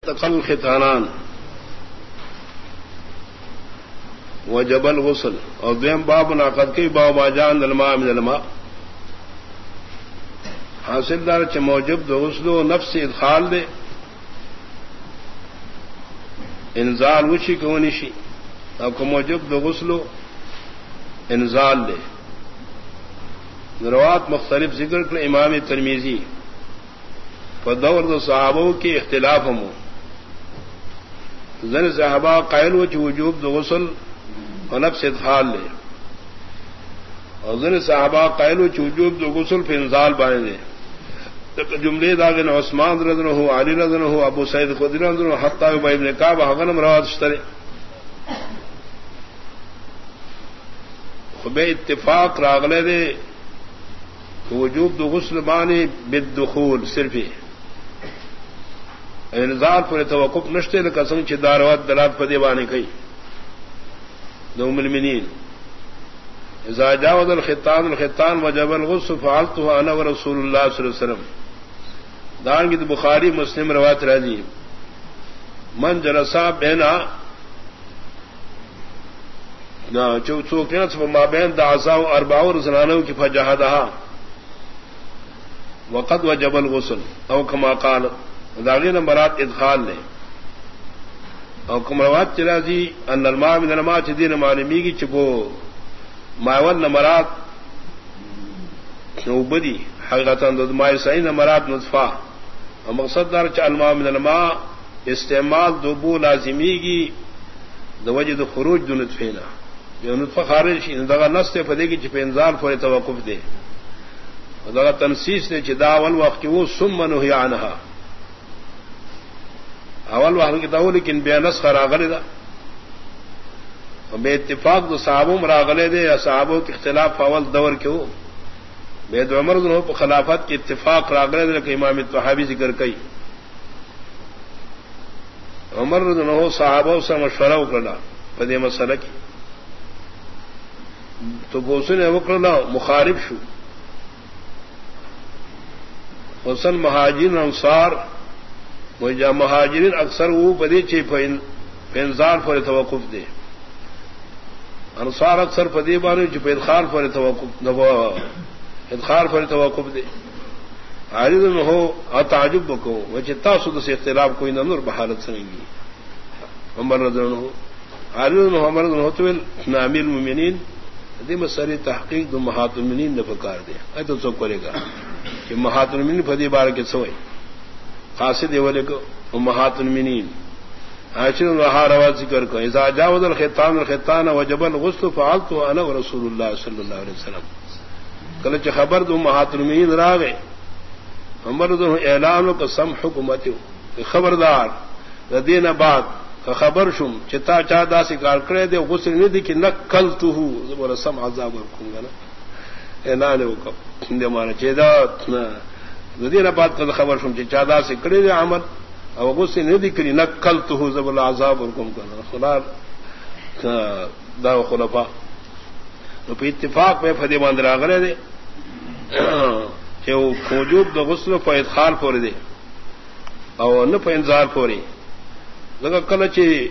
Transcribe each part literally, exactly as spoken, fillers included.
تقل ختانان وجب الغسل اور دویم باب ناقد کی باب باجان الماء من الماء حاصل دار چ موجب دو غسل و نفس ادخال دے انزال وشی کو نشی او کو موجب دو غسل و انزال دے روات مختلف ذکر کر امام ترمذی فدور دو صحابوں کی اختلاف ہم زن صحابہ قائل و وجوب دو غسل اور نفس ادخال لے اور زن صحابہ قائل و وجوب دو غسل پھر انزال بانے دے جملے داغن عثمان رضی اللہ عنہ علی رضی اللہ عنہ ابو سعید خدری رضی اللہ عنہ حتی ابن کعب حغنم روات اشترے خبے اتفاق راغلے دے وجوب دو غسل بانے بالدخول صرف انذار پر توقف نشتے لقسم چھ داروات دلات پدی بانے کئی دو المؤمنین اذا جاوز الختان الختان وجب الغسل فعلته انا ورسول اللہ صلی اللہ علیہ وسلم دان کی بخاری مسلم روایت راضی من جلسا بینا نا چو چوکیاں ما بین دعسا و اربع رسلانو کی فجہدها وقد وجب الغسل او کما قال داغین مراد ادخال نے او کمروات چرازی ان الماء من الماء چدین معلومی کی چکو ماول مراد نوبدی حقیقتا ماء سعین مراد نطفہ اور مقصد دار چ الماء من الماء استعمال دوبو لازمی کی دوجد خروج دو نطفینا جو نطفہ خارج دغا نص فدے کی چپ انزال فور توقف دے دغا تنسیس نے چدا اول وقت وہ ثم نهی عنها اول وحل کی تاو لیکن بے نسخ راغلے دا بے اتفاق دو صحابوں راغلے دے یا صحابوں کے اختلاف اول دور کے ہو بے دو عمر دنوں پر خلافت کی اتفاق راغلے دے کہ امام طحاوی ذکر کئی عمر دنوں صحابوں سے مشورہ کرنا پدے مسئلہ کی تو بوسن نے وکرنا مخالف شو حسن مہاجرین انصار مجھا مہاجرین اکثر وہ بدی چی پینزار پر توقف دے انصار اکثر پدی بانو چی ادخال پر توقف ادخال پر توقف دے عارض میں ہو تعجب کو وجہ تاسد سے اختلاف کوئی نور بحالت سنگی عمر رضی اللہ عنہ عارض میں عمر رضی اللہ عنہ امیر المؤمنین دی مسئلہ تحقیق دو محات المؤمنین نے پکار دے اے تو سو کرے گا کہ محات المؤمنین پدی بار کے سوئی قاصد والے کو امہات المؤمنین عائشہ رضی روایت ذکر کو اذا جاوز الختان الختان وجب الغسل فعلته انا ورسول اللہ صلی اللہ علیہ وسلم کله چې خبر دو امہات المؤمنین راغے عمر دو اعلان کو سم حکومت خبردار دین بعد خبر شم چتا چا داسی کار کرے دے غسل نہیں دی کہ نقلته زبر سم عذاب ورکوں گا نا اعلان کو دے مانا چدا دین بعد کا خبر شم چادا سے کڑے دے عمل او غصے نہیں دکری نقلته ذب العذاب ورکم کرنا خدا دا خلفاء تو په اتفاق میں فدی باندرا غلے دے کہ وجوب دو غسل په ادخال پورے دے او نہ په انزال پورے لگا کله چې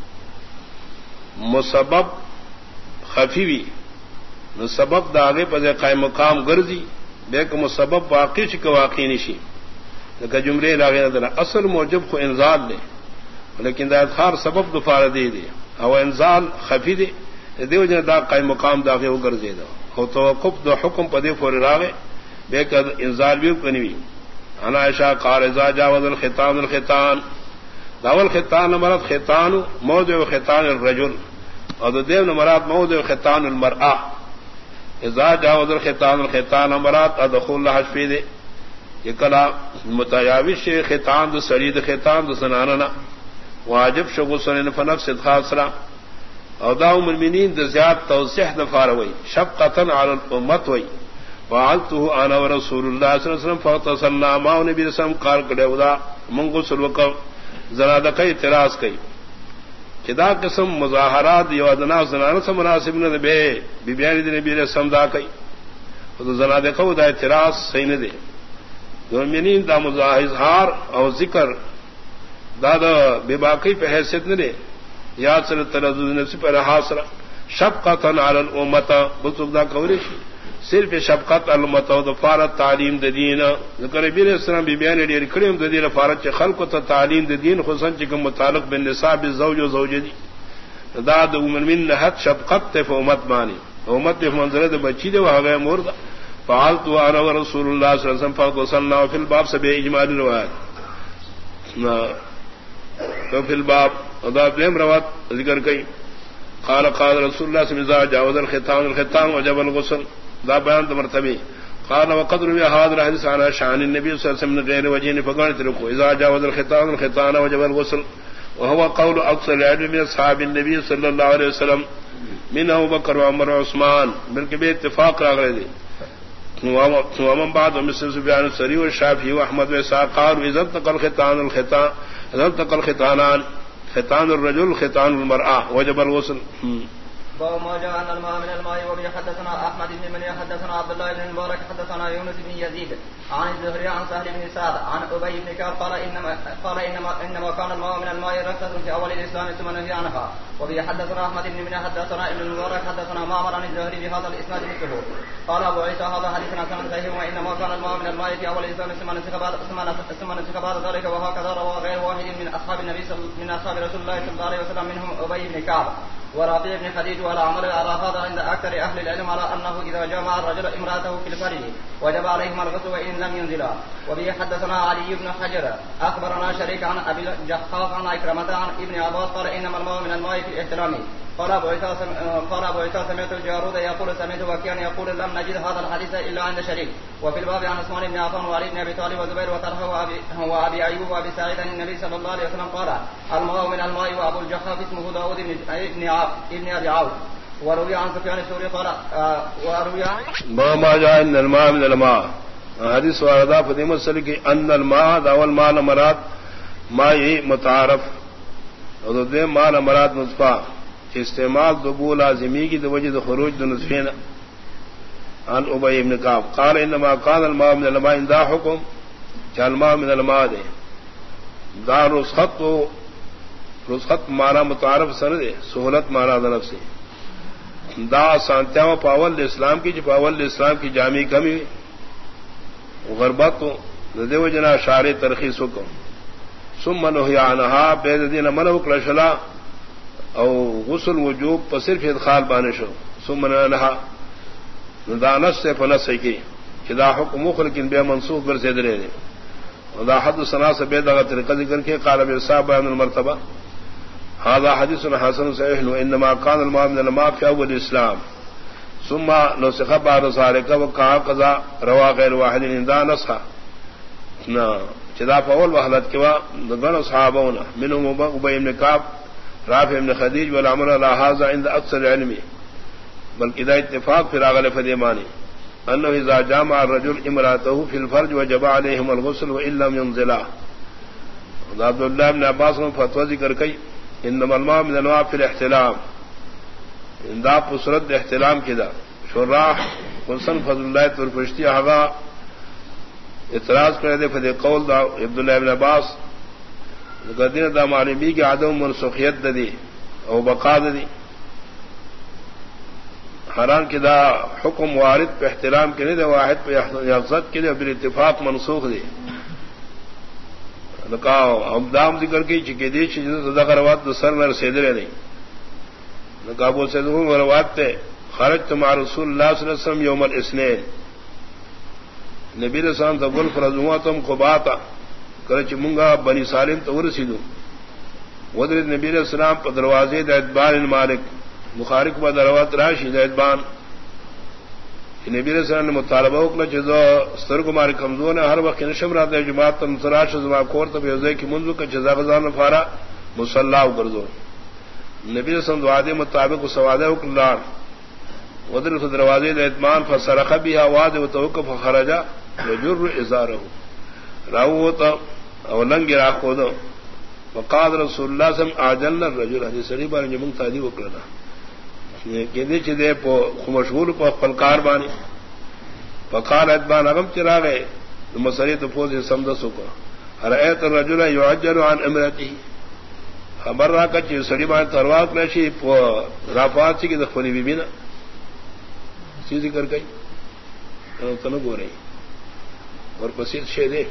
مسبب خفیوی نو سبب داغه په قائم مقام ګرځي لیکن مسبب واقع چ کو واقع نشی کہ جملے لاغے نہ اصل موجب کو انزال دے لیکن دا ادخار سبب دفار دے دے او انزال خفی دے دیو جن دا قائم مقام داغے ہو کر دے دا او توقف دو حکم پدے فور راغے بے کہ انزال بھی کنوی انا عائشہ قال اذا جاوز الختان الختان داول ختان مراد ختان موضع ختان الرجل اور دیو مراد موضع ختان المرأة اذا جاوز الختان الختان امرات ادخل حشفی دے یہ کلا متجاوز ختان دو سرید ختان دو سناننا واجب شغل سنن فنفس ادخال سرا او دا المؤمنین دو زیاد توسیح دفار وی شفقتا علی الامت وی وعلته انا ورسول اللہ صلی اللہ علیہ وسلم فاغتسلنا ماء نبی رسم قال کڑے ودا من غسل وکر زنادقہ اعتراض کئی چدا قسم مظاہرات یو ادنا زنانہ سے مناسب نہ بے بی بیان دی نبی رسم دا کئی تو زنادقہ دا اعتراض صحیح نہ دے مومنین دا مظاہر او ذکر دادا بے باقی پہ حیثیت نہ دے یاد سر تلذذ نفس پر حاصل شفقتا علی الامه بتدا کوریش صرف شفقت الامه و فارت تعلیم د دین ذکر بیر اسلام بی بیان ډیر کړم د دې فارت خلق ته تعلیم د دین خصوصا چې کوم متعلق بالنساء بالزوج و زوجه دي دا د مومن نه حد شفقت ته امت مانی امت په منظره د بچی دی هغه مرد فعلت وانا ورسول الله صلی الله علیه وسلم فقصلنا فی الباب سبع اجمال روایت تو فی الباب ادا دیم روایت ذکر کئی قال قال رسول الله صلی الله علیه وسلم جاوز الختان الختان وجب الغسل دا بیان د مرتبه قال وقد روي هذا الحديث عن شان النبي صلى الله عليه وسلم غير وجه فقال تركوا اذا جاوز الختان الختان وجب الغسل وهو قول اكثر العلم من اصحاب النبي صلى الله عليه وسلم من ابو بکر وعمر وعثمان بلکہ بے اتفاق راغلے دی ومن بعد مثل سفيان الثوري والشافعي واحمد واسحاق قالوا اذا التقى الختان الختان اذا التقى الختانان ختان الرجل ختان المرأة وجب الغسل. وما جاء أن الماء من الماء وبه حدثنا أحمد بن من حدثنا عبد الله بن المبارك حدثنا يونس بن يزيد عن الزهري عن سهل بن سعد عن أبي بن كعب قال إنما قال إنما إنما كان الماء من الماء رخصة في أول الإسلام ثم نهي عنها. وبه حدثنا أحمد بن من حدثنا ابن المبارك حدثنا معمر عن الزهري بهذا الإسناد مثله. قال أبو عيسى هذا حديث حسن صحيح وإنما كان الماء من الماء في أول الإسلام ثم نسخ بعد ثم نسخ بعد ذلك وهكذا روى غير واحد من أصحاب النبي من أصحاب رسول الله صلى الله عليه وسلم منهم أبي بن كعب ورافع بن خديج ولا عمل على هذا عند أكثر أهل العلم على أنه إذا جامع الرجل امرأته في الفرج وجب عليهما الغسل وإن لم ينزلا. وبه حدثنا علي بن حجر أخبرنا شريك عن أبي الجحاف عن إكرمة عن ابن عباس قال إنما الماء من الماء في الاحتلام. قال أبو عيسى قال أبو عيسى سمعت الجارود يقول سمعت وكيان يقول لم نجد هذا الحديث إلا عند شريك. وفي الباب عن عثمان بن عفان وعلي بن أبي طالب وزبير وطلحة وأبي, وأبي أيوب وأبي سعيد عن النبي صلى الله عليه وسلم قال الماء من الماء. وأبو الجحاف اسمه داود بن ابن أبي عوف. وروي عن سفيان الثوري قال وروي ما جاء ان الماء من الماء حدیث واردہ فدیم السلی کی ان الماء داول مال مراد ماء متعارف اور دے مال مراد نطفہ استعمال دبو لازمی کی وجہ خروج دو نطفین عن ابی بن کعب قال انما كان الماء من الماء دا حکم کہ الماء من الماء دے دا رسخت و رسخت مانا متعارف سر دے سہولت مانا طرف سے دا سانتیاں پاول اسلام کی جو پاول اسلام کی جامع کمی غربت دیو جنا شار ترخیص حکم ثم نهي عنها بيد دین منو کلشلا او غسل وجوب پر صرف ادخال بانشو ثم نهى دانس سے فنس کی کدا حکم مخلق بے منسوخ بر سے درے ودا حد سنا سے بے دا طریقہ ذکر کے قال ابن صاحب ان المرتبہ هذا حديث حسن صحيح وانما كان الماء من الماء في اول الاسلام ثم نسخ بعد ذلك وقع قضاء روا غير واحد عند نسخ نا جدا فاول وحدت کوا دغن صحابون منهم ابي بن كعب رافع بن خديج والامر على هذا عند اكثر علمي بل اذا اتفاق في راغل فديماني انه اذا جامع الرجل امراته في الفرج وجب عليهم الغسل وان لم ينزلا. عبد الله بن عباس نے فتوی ذکر کی انما الماء من الماء في الاحتلام اندا پسرت احتلام کدا شراح حسن فضل اللہ ترپشتی ہوا اعتراض کرے دے فدی قول دا عبداللہ ابن عباس قدین دا معلومی کی عدم منسوخیت دی او بقا دی حران کی دا حکم وارد پہ احترام کے نہیں دے واحد پہ یقظت کے دے بال اتفاق منسوخ دی دام ذکر کی چکی دی روات سر میں رسیدرے نہیں کابو سے روات تے خرج تمہار رسول اللہ صلی اللہ علیہ وسلم یوم الاثنین نبی رسان تبل فرضوا تم کو باتا کرچ منگا بنی سالم تو رسیدو ودرت نبی علیہ السلام پر دروازے دادبان مالک مخارق با دروات راشی دادبان نبی علیہ السلام نے مطالبہ وکړه چې زه سترګو ماری کمزور نه هر وخت نشم راته جماعت تم سراش زما کور ته یوځای کی منځو کې جزا غزان فارا مصلا وګرځو نبی رسول دعا دے مطابق سواده وکړه ودرت دروازے د اطمان فسرخ بها واد وتوقف خرج وجر ازاره راوت او لنګ را خود وقال رسول الله صلی الله علیه وسلم اجل الرجل حدیث سری باندې موږ تعدی وکړه کہ دے چدے پو مشغول کو فلکار بانی فقال ادبان اغم چرا گئے مسری تو پوز سمدسو کو رأيت الرجل يعجل عن امرته خبر را کچ سڑی بان ترواق نشی رافات سی کی دخلی بی بینا سی ذکر گئی تنو گو رہی اور پسید شے دے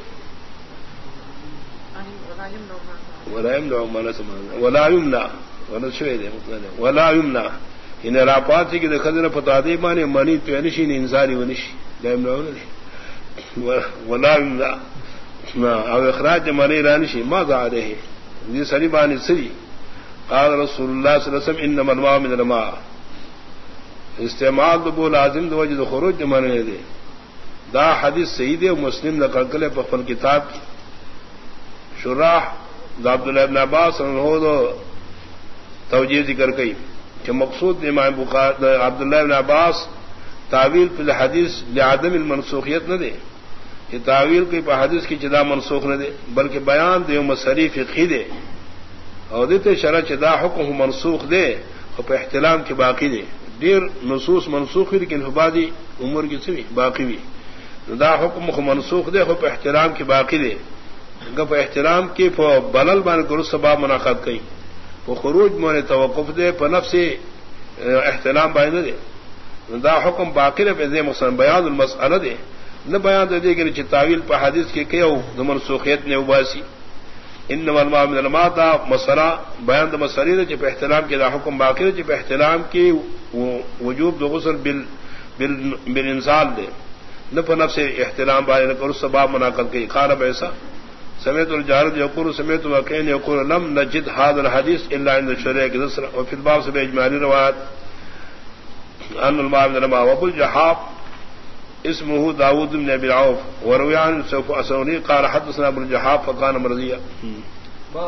ولا يمنع ما سمعنا ولا يمنع ولا شوي دے مطلب ولا يمنع ان رافات سی کی دخل پتا دے مانے منی تو نشی نے انسانی ونشی لا يمنع ولا يمنع او اخراج منی رانشی ما ذا علیہ یہ سری بانی سری قال رسول اللہ صلی اللہ علیہ وسلم انما الماء من الماء استعمال دو لازم دو وجد خروج مانے دے دا حدیث صحیح ہے مسلم نقل کرے پخپل کتاب کی شراح دا عبداللہ ابن عباس انہو دو توجیہ ذکر کئی کہ مقصود امام بخاری عبداللہ ابن عباس تعویل فی الحدیث لعدم المنسوخیت نہ دے کہ تعویل کوئی پہ حدیث کی چدا منسوخ نہ دے بلکہ بیان دے مسری فقہی دے اور دیتے شرع چدا حکم منسوخ دے اور پہ احتلام کی باقی دے دیر نصوص منسوخ لیکن حبادی عمر کی سوی باقی بھی دا حکم منسوخ دے اور پہ احترام کی باقی دے پہ احترام کی بلل بان کرو سباب منعقد کئی وہ خروج مونے توقف دے پہ نفس احترام بائن دے دا حکم باقی دے پہ مثلا بیان المسئلہ دے نہ بیان دے دے کہ تعویل پہ حدیث کے کہ منسوخیت نے اباسی انما الماء من الماء دا مسئلہ بیان دا مسئلہ دے پہ احترام کے دا حکم باقی دے پہ احترام کی وجوب دو غسل بال بالانزال دے نہ پہ نفس احترام بائن نہ کرو سباب منعقد کی قال ایسا سمیت الجارد یقول سمیت وقین یقول لم نجد هذا الحديث الا عند الشريعه كذا وفي الباب سے اجمالی روایت ان الماء من الماء وابو الجحاب اسمه داود بن ابي عوف وروي عن سوف اسوني قال حدثنا ابو الجحاب فقال مرضيا